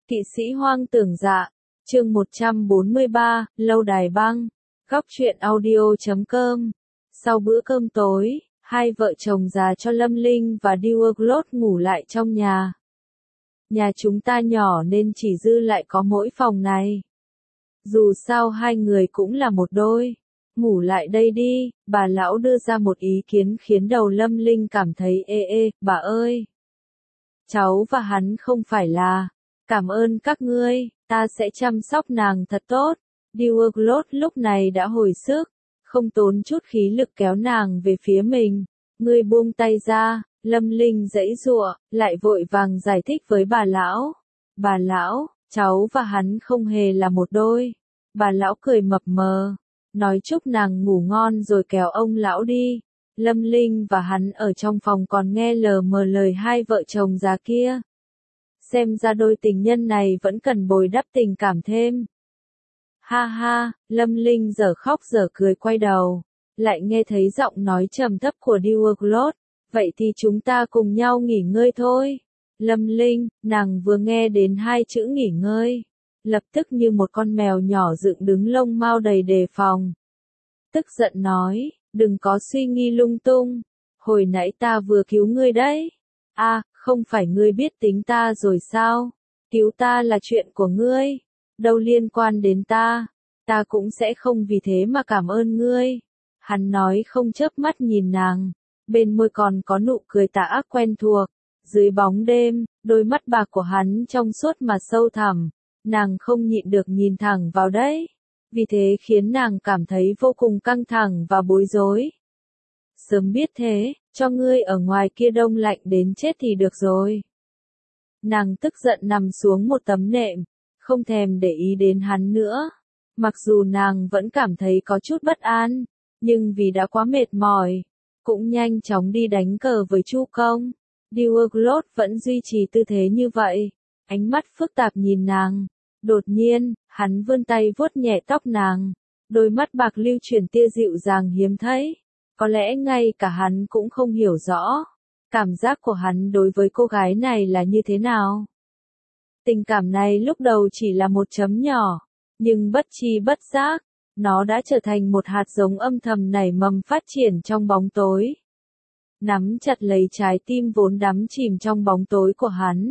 Kỵ sĩ hoang tưởng dạ, chương 143, lâu đài băng, góc truyện audio.com. Sau bữa cơm tối, hai vợ chồng già cho Lâm Linh và Duoglot ngủ lại trong nhà. Nhà chúng ta nhỏ nên chỉ dư lại có mỗi phòng này. Dù sao hai người cũng là một đôi. Ngủ lại đây đi, bà lão đưa ra một ý kiến khiến đầu Lâm Linh cảm thấy ê, bà ơi. Cháu và hắn không phải là. Cảm ơn các ngươi, ta sẽ chăm sóc nàng thật tốt. Duoglot lúc này đã hồi sức, không tốn chút khí lực kéo nàng về phía mình. Ngươi buông tay ra, Lâm Linh giãy giụa, lại vội vàng giải thích với bà lão. Bà lão, cháu và hắn không hề là một đôi. Bà lão cười mập mờ, nói chúc nàng ngủ ngon rồi kéo ông lão đi. Lâm Linh và hắn ở trong phòng còn nghe lờ mờ lời hai vợ chồng già kia. Xem ra đôi tình nhân này vẫn cần bồi đắp tình cảm thêm. Ha ha, Lâm Linh giờ khóc giờ cười quay đầu, lại nghe thấy giọng nói trầm thấp của Duoglot, vậy thì chúng ta cùng nhau nghỉ ngơi thôi. Lâm Linh, nàng vừa nghe đến hai chữ nghỉ ngơi, lập tức như một con mèo nhỏ dựng đứng lông mao đầy đề phòng. Tức giận nói, đừng có suy nghĩ lung tung, hồi nãy ta vừa cứu ngươi đấy. Không phải ngươi biết tính ta rồi sao? Cứu ta là chuyện của ngươi, đâu liên quan đến ta. Ta cũng sẽ không vì thế mà cảm ơn ngươi. Hắn nói không chớp mắt nhìn nàng, bên môi còn có nụ cười tà ác quen thuộc. Dưới bóng đêm, đôi mắt bạc của hắn trong suốt mà sâu thẳm, nàng không nhịn được nhìn thẳng vào đấy. Vì thế khiến nàng cảm thấy vô cùng căng thẳng và bối rối. Sớm biết thế, cho ngươi ở ngoài kia đông lạnh đến chết thì được rồi. Nàng tức giận nằm xuống một tấm nệm, không thèm để ý đến hắn nữa. Mặc dù nàng vẫn cảm thấy có chút bất an, nhưng vì đã quá mệt mỏi, cũng nhanh chóng đi đánh cờ với Chu Công. Duoglot vẫn duy trì tư thế như vậy, ánh mắt phức tạp nhìn nàng. Đột nhiên, hắn vươn tay vuốt nhẹ tóc nàng, đôi mắt bạc lưu chuyển tia dịu dàng hiếm thấy. Có lẽ ngay cả hắn cũng không hiểu rõ, cảm giác của hắn đối với cô gái này là như thế nào. Tình cảm này lúc đầu chỉ là một chấm nhỏ, nhưng bất tri bất giác, nó đã trở thành một hạt giống âm thầm nảy mầm phát triển trong bóng tối. Nắm chặt lấy trái tim vốn đắm chìm trong bóng tối của hắn.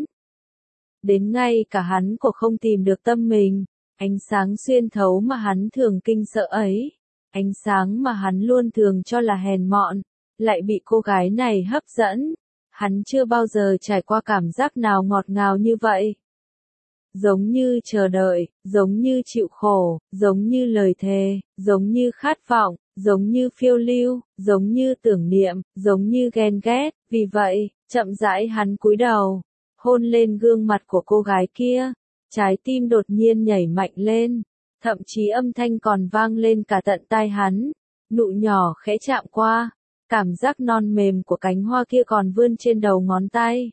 Đến ngay cả hắn cũng không tìm được tâm mình, ánh sáng xuyên thấu mà hắn thường kinh sợ ấy. Ánh sáng mà hắn luôn thường cho là hèn mọn, lại bị cô gái này hấp dẫn. Hắn chưa bao giờ trải qua cảm giác nào ngọt ngào như vậy. Giống như chờ đợi, giống như chịu khổ, giống như lời thề, giống như khát vọng, giống như phiêu lưu, giống như tưởng niệm, giống như ghen ghét. Vì vậy, chậm rãi hắn cúi đầu, hôn lên gương mặt của cô gái kia. Trái tim đột nhiên nhảy mạnh lên. Thậm chí âm thanh còn vang lên cả tận tai hắn. Nụ nhỏ khẽ chạm qua, cảm giác non mềm của cánh hoa kia còn vươn trên đầu ngón tay.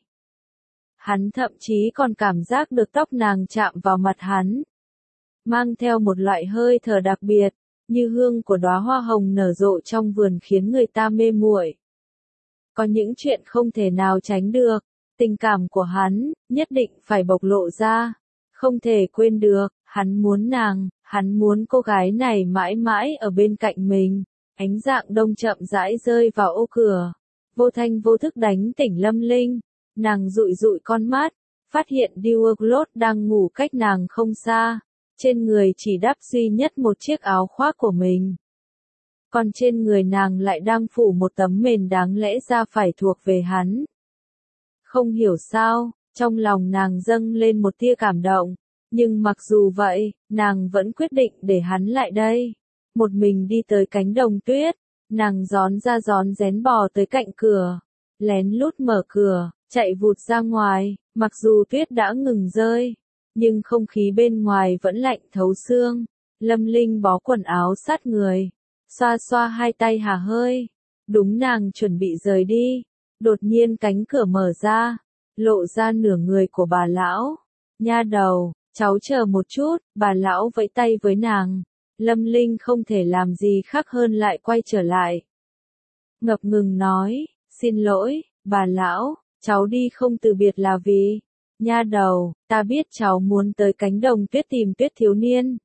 Hắn thậm chí còn cảm giác được tóc nàng chạm vào mặt hắn, mang theo một loại hơi thở đặc biệt, như hương của đóa hoa hồng nở rộ trong vườn khiến người ta mê muội. Có những chuyện không thể nào tránh được, tình cảm của hắn nhất định phải bộc lộ ra, không thể quên được. Hắn muốn nàng, hắn muốn cô gái này mãi mãi ở bên cạnh mình. Ánh dạng đông chậm rãi rơi vào ô cửa, vô thanh vô thức đánh tỉnh Lâm Linh. Nàng dụi dụi con mắt, phát hiện Duoglot đang ngủ cách nàng không xa. Trên người chỉ đắp duy nhất một chiếc áo khoác của mình. Còn trên người nàng lại đang phủ một tấm mền đáng lẽ ra phải thuộc về hắn. Không hiểu sao, trong lòng nàng dâng lên một tia cảm động. Nhưng mặc dù vậy, nàng vẫn quyết định để hắn lại đây. Một mình đi tới cánh đồng tuyết, nàng rón ra rón rén bò tới cạnh cửa, lén lút mở cửa, chạy vụt ra ngoài. Mặc dù tuyết đã ngừng rơi, nhưng không khí bên ngoài vẫn lạnh thấu xương. Lâm Linh bó quần áo sát người, xoa xoa hai tay hả hơi. Đúng nàng chuẩn bị rời đi, đột nhiên cánh cửa mở ra, lộ ra nửa người của bà lão. Nha đầu, cháu chờ một chút, bà lão vẫy tay với nàng. Lâm Linh không thể làm gì khác hơn lại quay trở lại. Ngập ngừng nói, xin lỗi, bà lão, cháu đi không từ biệt là vì, Nha đầu, ta biết cháu muốn tới cánh đồng tuyết tìm Tuyết thiếu niên.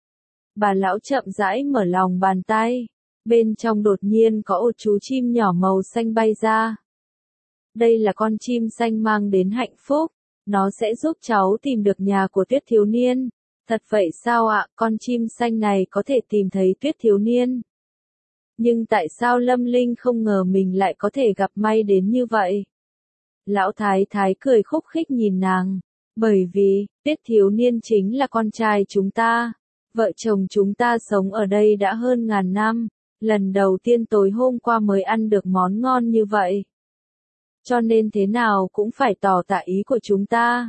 Bà lão chậm rãi mở lòng bàn tay. Bên trong đột nhiên có một chú chim nhỏ màu xanh bay ra. Đây là con chim xanh mang đến hạnh phúc. Nó sẽ giúp cháu tìm được nhà của Tuyết thiếu niên. Thật vậy sao ạ, con chim xanh này có thể tìm thấy Tuyết thiếu niên? Nhưng tại sao Lâm Linh không ngờ mình lại có thể gặp may đến như vậy? Lão thái thái cười khúc khích nhìn nàng. Bởi vì, Tuyết thiếu niên chính là con trai chúng ta. Vợ chồng chúng ta sống ở đây đã hơn ngàn năm. Lần đầu tiên tối hôm qua mới ăn được món ngon như vậy. Cho nên thế nào cũng phải tỏ tạ ý của chúng ta.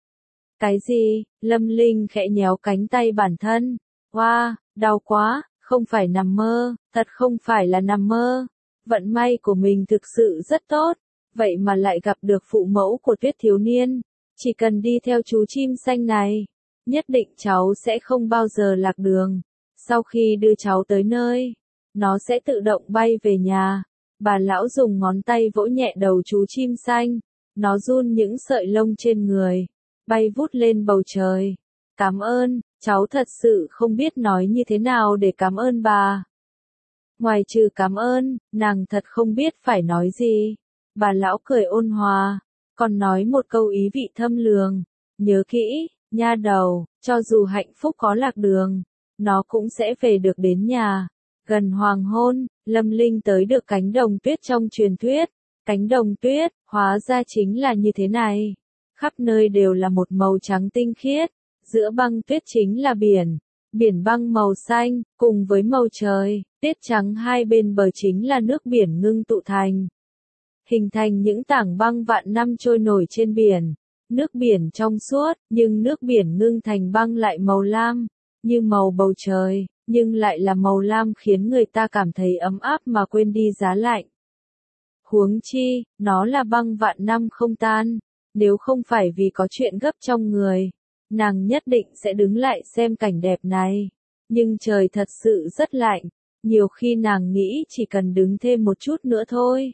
Cái gì? Lâm Linh khẽ nhéo cánh tay bản thân. Wow, đau quá, không phải nằm mơ, thật không phải là nằm mơ. Vận may của mình thực sự rất tốt, vậy mà lại gặp được phụ mẫu của Tuyết thiếu niên. Chỉ cần đi theo chú chim xanh này, nhất định cháu sẽ không bao giờ lạc đường. Sau khi đưa cháu tới nơi, nó sẽ tự động bay về nhà. Bà lão dùng ngón tay vỗ nhẹ đầu chú chim xanh, nó run những sợi lông trên người, bay vút lên bầu trời. Cảm ơn, cháu thật sự không biết nói như thế nào để cảm ơn bà. Ngoài trừ cảm ơn, nàng thật không biết phải nói gì. Bà lão cười ôn hòa, còn nói một câu ý vị thâm lường. Nhớ kỹ, nha đầu, cho dù hạnh phúc có lạc đường, nó cũng sẽ về được đến nhà. Gần hoàng hôn, Lâm Linh tới được cánh đồng tuyết trong truyền thuyết. Cánh đồng tuyết, hóa ra chính là như thế này. Khắp nơi đều là một màu trắng tinh khiết. Giữa băng tuyết chính là biển. Biển băng màu xanh, cùng với màu trời, tuyết trắng hai bên bờ chính là nước biển ngưng tụ thành. Hình thành những tảng băng vạn năm trôi nổi trên biển. Nước biển trong suốt, nhưng nước biển ngưng thành băng lại màu lam, như màu bầu trời, nhưng lại là màu lam khiến người ta cảm thấy ấm áp mà quên đi giá lạnh. Huống chi, nó là băng vạn năm không tan, nếu không phải vì có chuyện gấp trong người, nàng nhất định sẽ đứng lại xem cảnh đẹp này. Nhưng trời thật sự rất lạnh, nhiều khi nàng nghĩ chỉ cần đứng thêm một chút nữa thôi,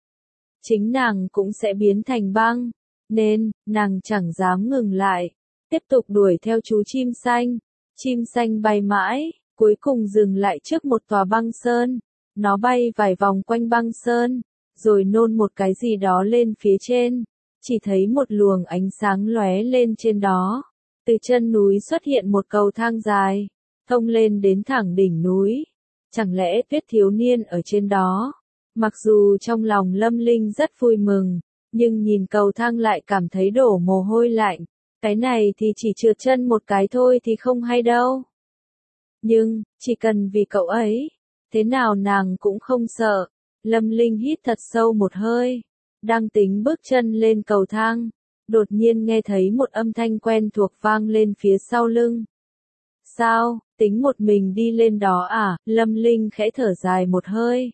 chính nàng cũng sẽ biến thành băng, nên, nàng chẳng dám ngừng lại, tiếp tục đuổi theo chú chim xanh. Chim xanh bay mãi, cuối cùng dừng lại trước một tòa băng sơn. Nó bay vài vòng quanh băng sơn, rồi nôn một cái gì đó lên phía trên. Chỉ thấy một luồng ánh sáng lóe lên trên đó. Từ chân núi xuất hiện một cầu thang dài, thông lên đến thẳng đỉnh núi. Chẳng lẽ Tuyết thiếu niên ở trên đó? Mặc dù trong lòng Lâm Linh rất vui mừng, nhưng nhìn cầu thang lại cảm thấy đổ mồ hôi lạnh. Cái này thì chỉ trượt chân một cái thôi thì không hay đâu. Nhưng, chỉ cần vì cậu ấy, thế nào nàng cũng không sợ. Lâm Linh hít thật sâu một hơi, đang tính bước chân lên cầu thang, đột nhiên nghe thấy một âm thanh quen thuộc vang lên phía sau lưng. Sao, tính một mình đi lên đó à? Lâm Linh khẽ thở dài một hơi.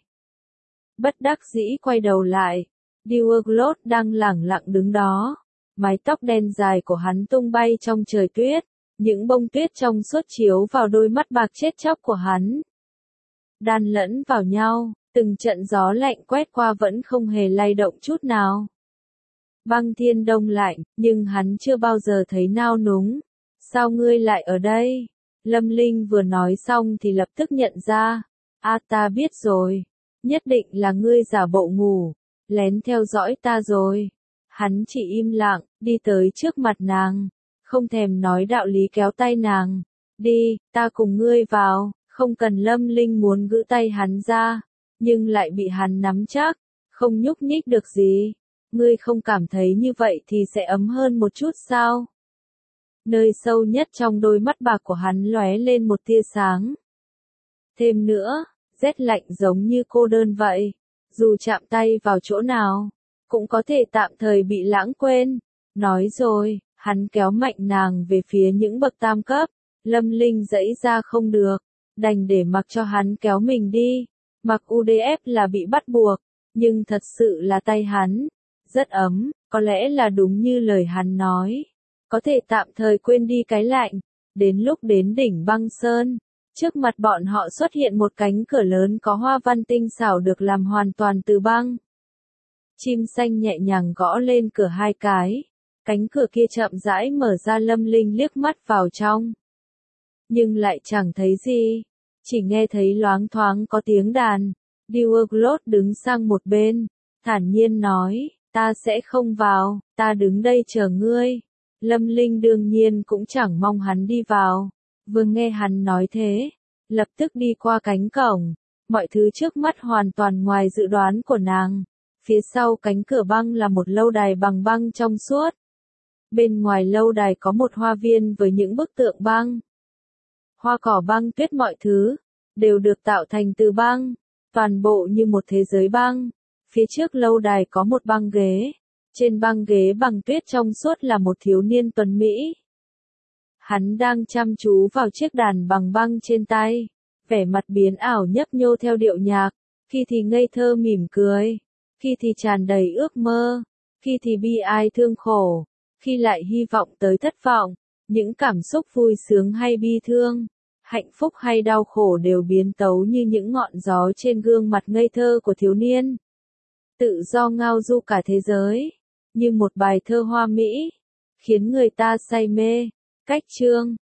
Bất đắc dĩ quay đầu lại, Dioglot đang lẳng lặng đứng đó. Mái tóc đen dài của hắn tung bay trong trời tuyết, những bông tuyết trong suốt chiếu vào đôi mắt bạc chết chóc của hắn. Đan lẫn vào nhau, từng trận gió lạnh quét qua vẫn không hề lay động chút nào. Băng thiên đông lạnh, nhưng hắn chưa bao giờ thấy nao núng. Sao ngươi lại ở đây? Lâm Linh vừa nói xong thì lập tức nhận ra. Ta biết rồi. Nhất định là ngươi giả bộ ngủ, lén theo dõi ta rồi. Hắn chỉ im lặng, đi tới trước mặt nàng, không thèm nói đạo lý kéo tay nàng. Đi, ta cùng ngươi vào, không cần. Lâm Linh muốn gỡ tay hắn ra, nhưng lại bị hắn nắm chắc, không nhúc nhích được gì. Ngươi không cảm thấy như vậy thì sẽ ấm hơn một chút sao? Nơi sâu nhất trong đôi mắt bạc của hắn lóe lên một tia sáng. Thêm nữa, rét lạnh giống như cô đơn vậy, dù chạm tay vào chỗ nào, cũng có thể tạm thời bị lãng quên. Nói rồi, hắn kéo mạnh nàng về phía những bậc tam cấp. Lâm Linh giãy ra không được, đành để mặc cho hắn kéo mình đi. Mặc UDF là bị bắt buộc, nhưng thật sự là tay hắn rất ấm, có lẽ là đúng như lời hắn nói, có thể tạm thời quên đi cái lạnh. Đến lúc đến đỉnh băng sơn, trước mặt bọn họ xuất hiện một cánh cửa lớn có hoa văn tinh xảo được làm hoàn toàn từ băng. Chim xanh nhẹ nhàng gõ lên cửa hai cái. Cánh cửa kia chậm rãi mở ra, Lâm Linh liếc mắt vào trong. Nhưng lại chẳng thấy gì, chỉ nghe thấy loáng thoáng có tiếng đàn. Dioglot đứng sang một bên, thản nhiên nói, ta sẽ không vào, ta đứng đây chờ ngươi. Lâm Linh đương nhiên cũng chẳng mong hắn đi vào, vừa nghe hắn nói thế, lập tức đi qua cánh cổng, mọi thứ trước mắt hoàn toàn ngoài dự đoán của nàng. Phía sau cánh cửa băng là một lâu đài bằng băng trong suốt. Bên ngoài lâu đài có một hoa viên với những bức tượng băng. Hoa cỏ băng tuyết mọi thứ, đều được tạo thành từ băng, toàn bộ như một thế giới băng. Phía trước lâu đài có một băng ghế, trên băng ghế bằng tuyết trong suốt là một thiếu niên tuấn Mỹ. Hắn đang chăm chú vào chiếc đàn bằng băng trên tay, vẻ mặt biến ảo nhấp nhô theo điệu nhạc, khi thì ngây thơ mỉm cười, khi thì tràn đầy ước mơ, khi thì bi ai thương khổ, khi lại hy vọng tới thất vọng. Những cảm xúc vui sướng hay bi thương, hạnh phúc hay đau khổ đều biến tấu như những ngọn gió trên gương mặt ngây thơ của thiếu niên. Tự do ngao du cả thế giới, như một bài thơ hoa mỹ, khiến người ta say mê. Cách chương